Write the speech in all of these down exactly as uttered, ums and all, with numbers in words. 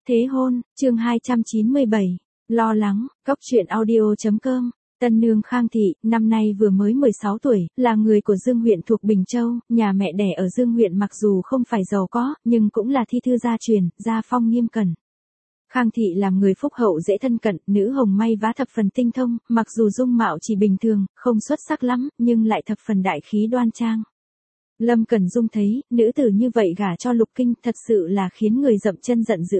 Thế hôn, chương hai trăm chín mươi bảy, lo lắng, Cóc truyện audio chấm com. Tân nương Khang Thị, năm nay vừa mới mười sáu tuổi, là người của Dương huyện thuộc Bình Châu, nhà mẹ đẻ ở Dương huyện mặc dù không phải giàu có, nhưng cũng là thi thư gia truyền, gia phong nghiêm cẩn. Khang Thị làm người phúc hậu dễ thân cận, nữ hồng may vá thập phần tinh thông, mặc dù dung mạo chỉ bình thường, không xuất sắc lắm, nhưng lại thập phần đại khí đoan trang. Lâm Cẩn Dung thấy, nữ tử như vậy gả cho Lục Kinh, thật sự là khiến người dậm chân giận dữ.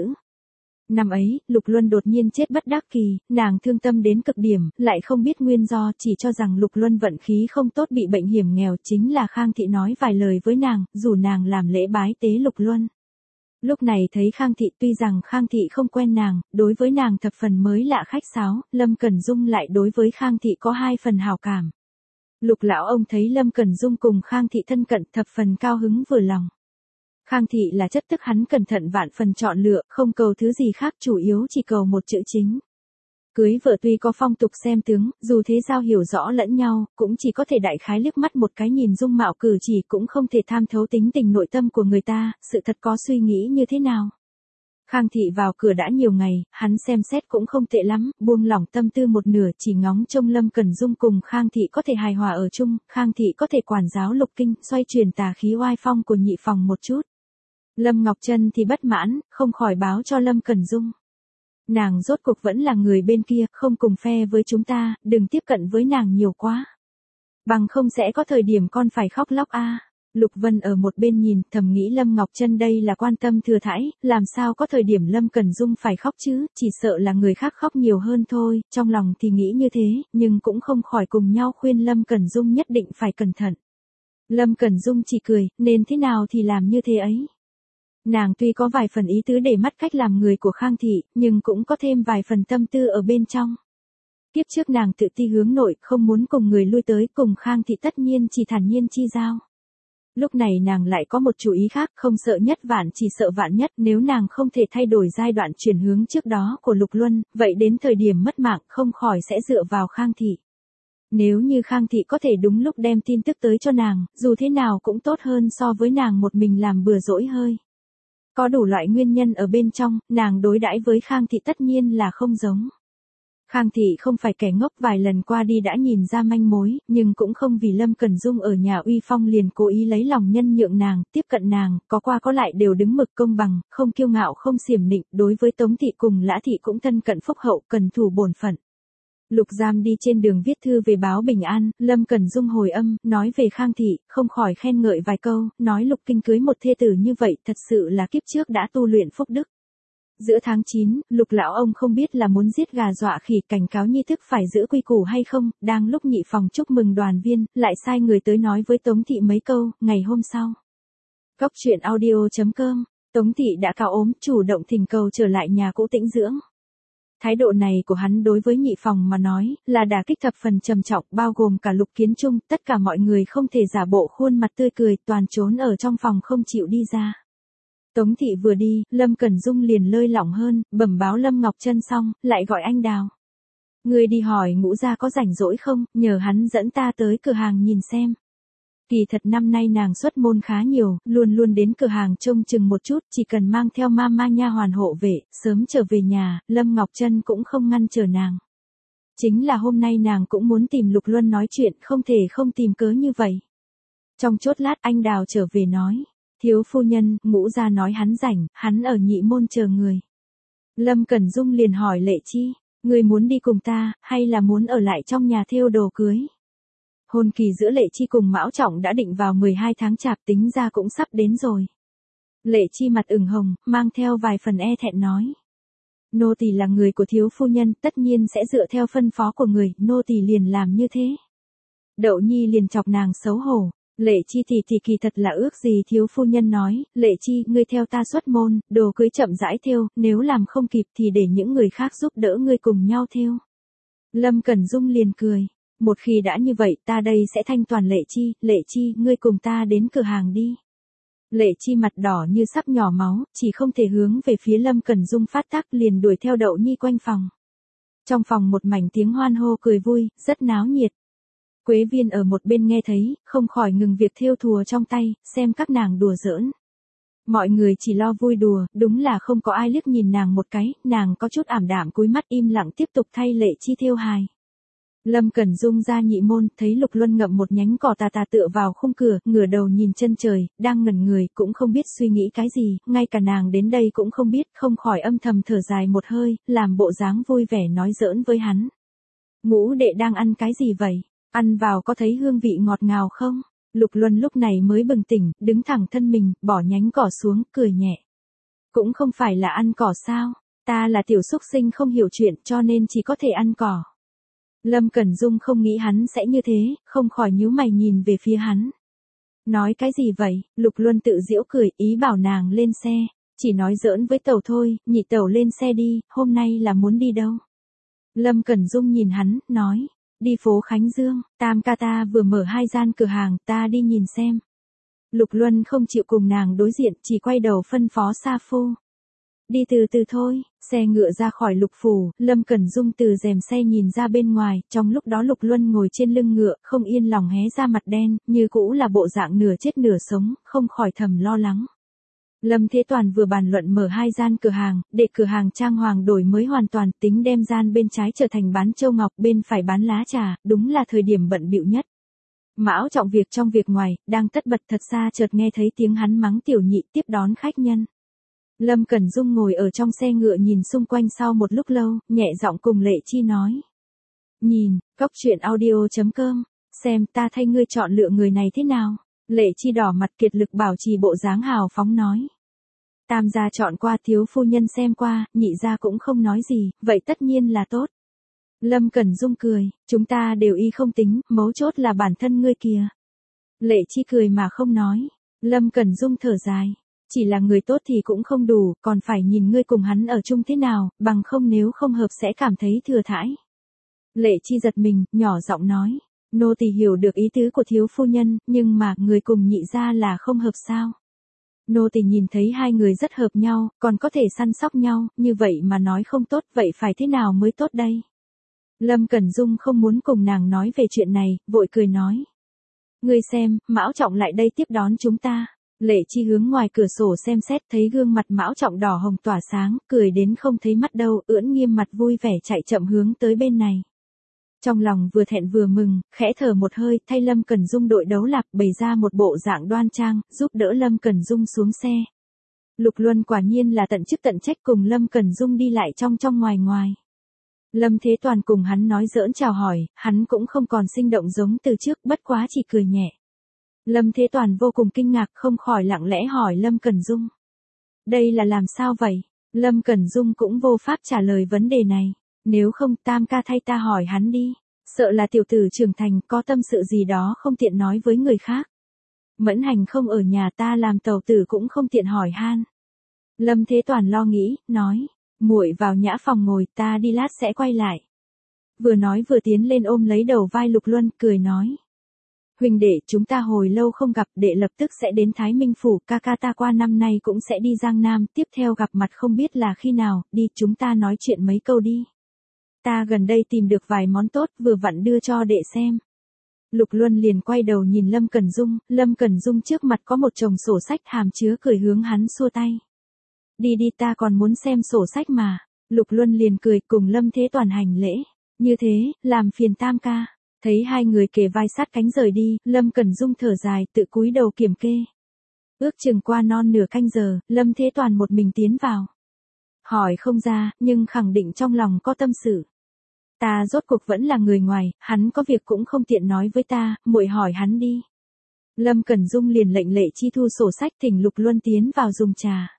Năm ấy, Lục Luân đột nhiên chết bất đắc kỳ, nàng thương tâm đến cực điểm, lại không biết nguyên do, chỉ cho rằng Lục Luân vận khí không tốt bị bệnh hiểm nghèo, chính là Khang Thị nói vài lời với nàng, rủ nàng làm lễ bái tế Lục Luân. Lúc này thấy Khang Thị, tuy rằng Khang Thị không quen nàng, đối với nàng thập phần mới lạ khách sáo, Lâm Cẩn Dung lại đối với Khang Thị có hai phần hảo cảm. Lục lão ông thấy Lâm Cẩn Dung cùng Khang Thị thân cận, thập phần cao hứng vừa lòng. Khang Thị là chất tức hắn cẩn thận vạn phần chọn lựa, không cầu thứ gì khác, chủ yếu chỉ cầu một chữ chính. Cưới vợ tuy có phong tục xem tướng, dù thế giao hiểu rõ lẫn nhau, cũng chỉ có thể đại khái liếc mắt một cái nhìn dung mạo cử chỉ, cũng không thể tham thấu tính tình nội tâm của người ta, sự thật có suy nghĩ như thế nào. Khang Thị vào cửa đã nhiều ngày, hắn xem xét cũng không tệ lắm, buông lỏng tâm tư một nửa, chỉ ngóng trông Lâm Cẩn Dung cùng Khang Thị có thể hài hòa ở chung, Khang Thị có thể quản giáo Lục Kinh, xoay chuyển tà khí oai phong của nhị phòng một chút. Lâm Ngọc Trân thì bất mãn, không khỏi báo cho Lâm Cẩn Dung. Nàng rốt cuộc vẫn là người bên kia, không cùng phe với chúng ta, đừng tiếp cận với nàng nhiều quá. Bằng không sẽ có thời điểm con phải khóc lóc a. À. Lục Vân ở một bên nhìn, thầm nghĩ Lâm Ngọc Trân đây là quan tâm thừa thãi, làm sao có thời điểm Lâm Cẩn Dung phải khóc chứ, chỉ sợ là người khác khóc nhiều hơn thôi, trong lòng thì nghĩ như thế, nhưng cũng không khỏi cùng nhau khuyên Lâm Cẩn Dung nhất định phải cẩn thận. Lâm Cẩn Dung chỉ cười, nên thế nào thì làm như thế ấy. Nàng tuy có vài phần ý tứ để mắt cách làm người của Khang Thị, nhưng cũng có thêm vài phần tâm tư ở bên trong. Tiếp trước nàng tự ti hướng nội, không muốn cùng người lui tới, cùng Khang Thị tất nhiên chỉ thản nhiên chi giao. Lúc này nàng lại có một chủ ý khác, không sợ nhất vạn chỉ sợ vạn nhất, nếu nàng không thể thay đổi giai đoạn chuyển hướng trước đó của Lục Luân, vậy đến thời điểm mất mạng không khỏi sẽ dựa vào Khang Thị. Nếu như Khang Thị có thể đúng lúc đem tin tức tới cho nàng, dù thế nào cũng tốt hơn so với nàng một mình làm bừa dỗi hơi. Có đủ loại nguyên nhân ở bên trong, nàng đối đãi với Khang Thị tất nhiên là không giống. Khang Thị không phải kẻ ngốc, vài lần qua đi đã nhìn ra manh mối, nhưng cũng không vì Lâm Cẩn Dung ở nhà uy phong liền cố ý lấy lòng nhân nhượng nàng, tiếp cận nàng, có qua có lại đều đứng mực công bằng, không kiêu ngạo không xiểm nịnh, đối với Tống Thị cùng Lã Thị cũng thân cận phúc hậu, cần thủ bổn phận. Lục Giam đi trên đường viết thư về báo bình an, Lâm Cẩn Dung hồi âm, nói về Khang Thị, không khỏi khen ngợi vài câu, nói Lục Kinh cưới một thê tử như vậy, thật sự là kiếp trước đã tu luyện phúc đức. Giữa tháng chín, Lục lão ông không biết là muốn giết gà dọa khỉ, cảnh cáo nhi thức phải giữ quy củ hay không, đang lúc nhị phòng chúc mừng đoàn viên, lại sai người tới nói với Tống Thị mấy câu, ngày hôm sau. Cóc truyện audio chấm com, Tống Thị đã cao ốm, chủ động thỉnh cầu trở lại nhà cũ tĩnh dưỡng. Thái độ này của hắn đối với nhị phòng mà nói, là đả kích thập phần trầm trọng, bao gồm cả Lục Kiến Trung, tất cả mọi người không thể giả bộ khuôn mặt tươi cười, toàn trốn ở trong phòng không chịu đi ra. Tống Thị vừa đi, Lâm Cẩn Dung liền lơi lỏng hơn, bẩm báo Lâm Ngọc Trân xong, lại gọi anh Đào. Người đi hỏi Ngũ gia có rảnh rỗi không, nhờ hắn dẫn ta tới cửa hàng nhìn xem. Kỳ thật năm nay nàng xuất môn khá nhiều, luôn luôn đến cửa hàng trông chừng một chút, chỉ cần mang theo mama nha hoàn hộ vệ, sớm trở về nhà, Lâm Ngọc Trân cũng không ngăn trở nàng. Chính là hôm nay nàng cũng muốn tìm Lục Luân nói chuyện, không thể không tìm cớ như vậy. Trong chốt lát anh Đào trở về nói, thiếu phu nhân, Ngũ gia nói hắn rảnh, hắn ở nhị môn chờ người. Lâm Cẩn Dung liền hỏi Lệ Chi, người muốn đi cùng ta, hay là muốn ở lại trong nhà thêu đồ cưới? Hôn kỳ giữa Lệ Chi cùng Mão Trọng đã định vào mười hai tháng chạp, tính ra cũng sắp đến rồi. Lệ Chi mặt ửng hồng, mang theo vài phần e thẹn nói. Nô tỳ là người của thiếu phu nhân, tất nhiên sẽ dựa theo phân phó của người, nô tỳ liền làm như thế. Đậu Nhi liền chọc nàng xấu hổ. Lệ Chi thì thì kỳ thật là ước gì thiếu phu nhân nói, Lệ Chi, ngươi theo ta xuất môn, đồ cưới chậm rãi thêu, nếu làm không kịp thì để những người khác giúp đỡ ngươi cùng nhau thêu. Lâm Cẩn Dung liền cười. Một khi đã như vậy ta đây sẽ thanh toàn Lệ Chi, Lệ Chi, ngươi cùng ta đến cửa hàng đi. Lệ Chi mặt đỏ như sắp nhỏ máu, chỉ không thể hướng về phía Lâm Cẩn Dung phát tác, liền đuổi theo Đậu Nhi quanh phòng. Trong phòng một mảnh tiếng hoan hô cười vui, rất náo nhiệt. Quế Viên ở một bên nghe thấy, không khỏi ngừng việc thêu thùa trong tay, xem các nàng đùa giỡn. Mọi người chỉ lo vui đùa, đúng là không có ai liếc nhìn nàng một cái, nàng có chút ảm đạm cúi mắt im lặng tiếp tục thay Lệ Chi thêu hài. Lâm Cẩn Dung ra nhị môn, thấy Lục Luân ngậm một nhánh cỏ tà tà tựa vào khung cửa, ngửa đầu nhìn chân trời, đang ngẩn người, cũng không biết suy nghĩ cái gì, ngay cả nàng đến đây cũng không biết, không khỏi âm thầm thở dài một hơi, làm bộ dáng vui vẻ nói giỡn với hắn. Ngũ đệ đang ăn cái gì vậy? Ăn vào có thấy hương vị ngọt ngào không? Lục Luân lúc này mới bừng tỉnh, đứng thẳng thân mình, bỏ nhánh cỏ xuống, cười nhẹ. Cũng không phải là ăn cỏ sao? Ta là tiểu súc sinh không hiểu chuyện cho nên chỉ có thể ăn cỏ. Lâm Cẩn Dung không nghĩ hắn sẽ như thế, không khỏi nhíu mày nhìn về phía hắn. Nói cái gì vậy? Lục Luân tự giễu cười, ý bảo nàng lên xe. Chỉ nói giỡn với tẩu thôi, nhị tẩu lên xe đi, hôm nay là muốn đi đâu? Lâm Cẩn Dung nhìn hắn, nói. Đi phố Khánh Dương, tam ca ta vừa mở hai gian cửa hàng, ta đi nhìn xem. Lục Luân không chịu cùng nàng đối diện, chỉ quay đầu phân phó Sa Phu. Đi từ từ thôi, xe ngựa ra khỏi Lục Phủ, Lâm Cẩn Dung từ rèm xe nhìn ra bên ngoài, trong lúc đó Lục Luân ngồi trên lưng ngựa, không yên lòng hé ra mặt đen, như cũ là bộ dạng nửa chết nửa sống, không khỏi thầm lo lắng. Lâm Thế Toàn vừa bàn luận mở hai gian cửa hàng, để cửa hàng trang hoàng đổi mới hoàn toàn, tính đem gian bên trái trở thành bán châu ngọc, bên phải bán lá trà, đúng là thời điểm bận bịu nhất. Mão Trọng việc trong việc ngoài, đang tất bật thật xa chợt nghe thấy tiếng hắn mắng tiểu nhị tiếp đón khách nhân. Lâm Cẩn Dung ngồi ở trong xe ngựa nhìn xung quanh sau một lúc lâu, nhẹ giọng cùng Lệ Chi nói. Nhìn, cốc truyện audio chấm com, xem ta thay ngươi chọn lựa người này thế nào. Lệ Chi đỏ mặt kiệt lực bảo trì bộ dáng hào phóng nói. Tam gia chọn qua thiếu phu nhân xem qua, nhị gia cũng không nói gì, vậy tất nhiên là tốt. Lâm Cẩn Dung cười, chúng ta đều y không tính, mấu chốt là bản thân ngươi kìa. Lệ Chi cười mà không nói. Lâm Cẩn Dung thở dài. Chỉ là người tốt thì cũng không đủ, còn phải nhìn ngươi cùng hắn ở chung thế nào, bằng không nếu không hợp sẽ cảm thấy thừa thãi. Lệ Chi giật mình, nhỏ giọng nói. Nô tỳ hiểu được ý tứ của thiếu phu nhân, nhưng mà người cùng nhị gia là không hợp sao. Nô tỳ nhìn thấy hai người rất hợp nhau, còn có thể săn sóc nhau, như vậy mà nói không tốt, vậy phải thế nào mới tốt đây? Lâm Cẩn Dung không muốn cùng nàng nói về chuyện này, vội cười nói. Ngươi xem, Mão Trọng lại đây tiếp đón chúng ta. Lệ Chi hướng ngoài cửa sổ xem xét thấy gương mặt Mão Trọng đỏ hồng tỏa sáng, cười đến không thấy mắt đâu, ưỡn nghiêm mặt vui vẻ chạy chậm hướng tới bên này. Trong lòng vừa thẹn vừa mừng, khẽ thở một hơi, thay Lâm Cẩn Dung đội đấu lạc, bày ra một bộ dạng đoan trang, giúp đỡ Lâm Cẩn Dung xuống xe. Lục Luân quả nhiên là tận chức tận trách cùng Lâm Cẩn Dung đi lại trong trong ngoài ngoài. Lâm Thế Toàn cùng hắn nói giỡn chào hỏi, hắn cũng không còn sinh động giống từ trước, bất quá chỉ cười nhẹ. Lâm Thế Toàn vô cùng kinh ngạc, không khỏi lặng lẽ hỏi Lâm Cẩn Dung. Đây là làm sao vậy? Lâm Cẩn Dung cũng vô pháp trả lời vấn đề này. Nếu không tam ca thay ta hỏi hắn đi. Sợ là tiểu tử trưởng thành có tâm sự gì đó không tiện nói với người khác. Mẫn Hành không ở nhà ta làm tàu tử cũng không tiện hỏi han. Lâm Thế Toàn lo nghĩ, nói. Muội vào nhã phòng ngồi, ta đi lát sẽ quay lại. Vừa nói vừa tiến lên ôm lấy đầu vai Lục Luân, cười nói. Huynh đệ, chúng ta hồi lâu không gặp, đệ lập tức sẽ đến Thái Minh Phủ, ca ca ta qua năm nay cũng sẽ đi Giang Nam, tiếp theo gặp mặt không biết là khi nào, đi chúng ta nói chuyện mấy câu đi. Ta gần đây tìm được vài món tốt, vừa vặn đưa cho đệ xem. Lục Luân liền quay đầu nhìn Lâm Cẩn Dung, Lâm Cẩn Dung trước mặt có một chồng sổ sách hàm chứa cười hướng hắn xua tay. Đi đi ta còn muốn xem sổ sách mà. Lục Luân liền cười cùng Lâm Thế Toàn hành lễ. Như thế, làm phiền tam ca. Thấy hai người kề vai sát cánh rời đi, Lâm Cẩn Dung thở dài tự cúi đầu kiểm kê. Ước chừng qua non nửa canh giờ, Lâm Thế Toàn một mình tiến vào. Hỏi không ra, nhưng khẳng định trong lòng có tâm sự. Ta rốt cuộc vẫn là người ngoài, hắn có việc cũng không tiện nói với ta, muội hỏi hắn đi. Lâm Cẩn Dung liền lệnh Lệ Chi thu sổ sách thỉnh Lục Luân tiến vào dùng trà.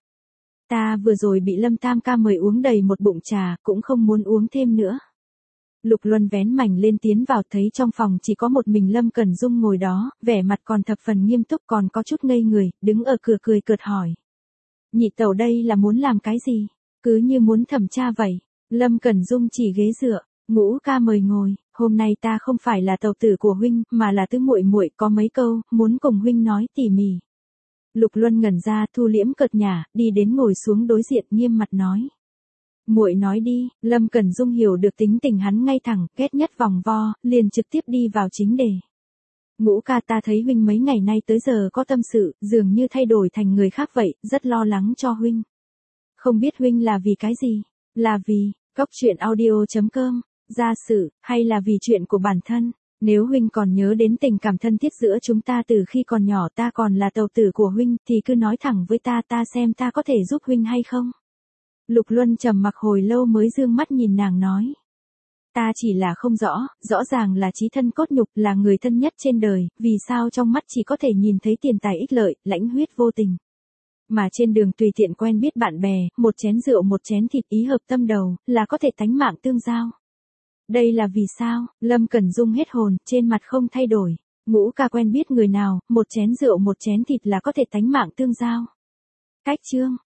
Ta vừa rồi bị Lâm Tam ca mời uống đầy một bụng trà, cũng không muốn uống thêm nữa. Lục Luân vén mảnh lên tiến vào thấy trong phòng chỉ có một mình Lâm Cẩn Dung ngồi đó, vẻ mặt còn thập phần nghiêm túc còn có chút ngây người, đứng ở cửa cười cợt hỏi. Nhị tẩu đây là muốn làm cái gì? Cứ như muốn thẩm tra vậy. Lâm Cẩn Dung chỉ ghế dựa, Ngũ ca mời ngồi, hôm nay ta không phải là tàu tử của huynh, mà là tứ muội muội có mấy câu, muốn cùng huynh nói tỉ mỉ. Lục Luân ngẩn ra thu liễm cợt nhả, đi đến ngồi xuống đối diện nghiêm mặt nói. Muội nói đi, Lâm Cẩn Dung hiểu được tính tình hắn ngay thẳng, ghét nhất vòng vo, liền trực tiếp đi vào chính đề. Ngũ ca, ta thấy huynh mấy ngày nay tới giờ có tâm sự, dường như thay đổi thành người khác vậy, rất lo lắng cho huynh. Không biết huynh là vì cái gì? Là vì, cốc truyện audio chấm com, gia sự, hay là vì chuyện của bản thân? Nếu huynh còn nhớ đến tình cảm thân thiết giữa chúng ta từ khi còn nhỏ, ta còn là tàu tử của huynh, thì cứ nói thẳng với ta, ta xem ta có thể giúp huynh hay không. Lục Luân trầm mặc hồi lâu mới dương mắt nhìn nàng nói. Ta chỉ là không rõ, rõ ràng là chí thân cốt nhục, là người thân nhất trên đời, vì sao trong mắt chỉ có thể nhìn thấy tiền tài ích lợi, lãnh huyết vô tình. Mà trên đường tùy tiện quen biết bạn bè, một chén rượu một chén thịt ý hợp tâm đầu, là có thể tánh mạng tương giao. Đây là vì sao? Lâm Cẩn Dung hết hồn, trên mặt không thay đổi. Ngũ ca quen biết người nào, một chén rượu một chén thịt là có thể tánh mạng tương giao. Cách chương.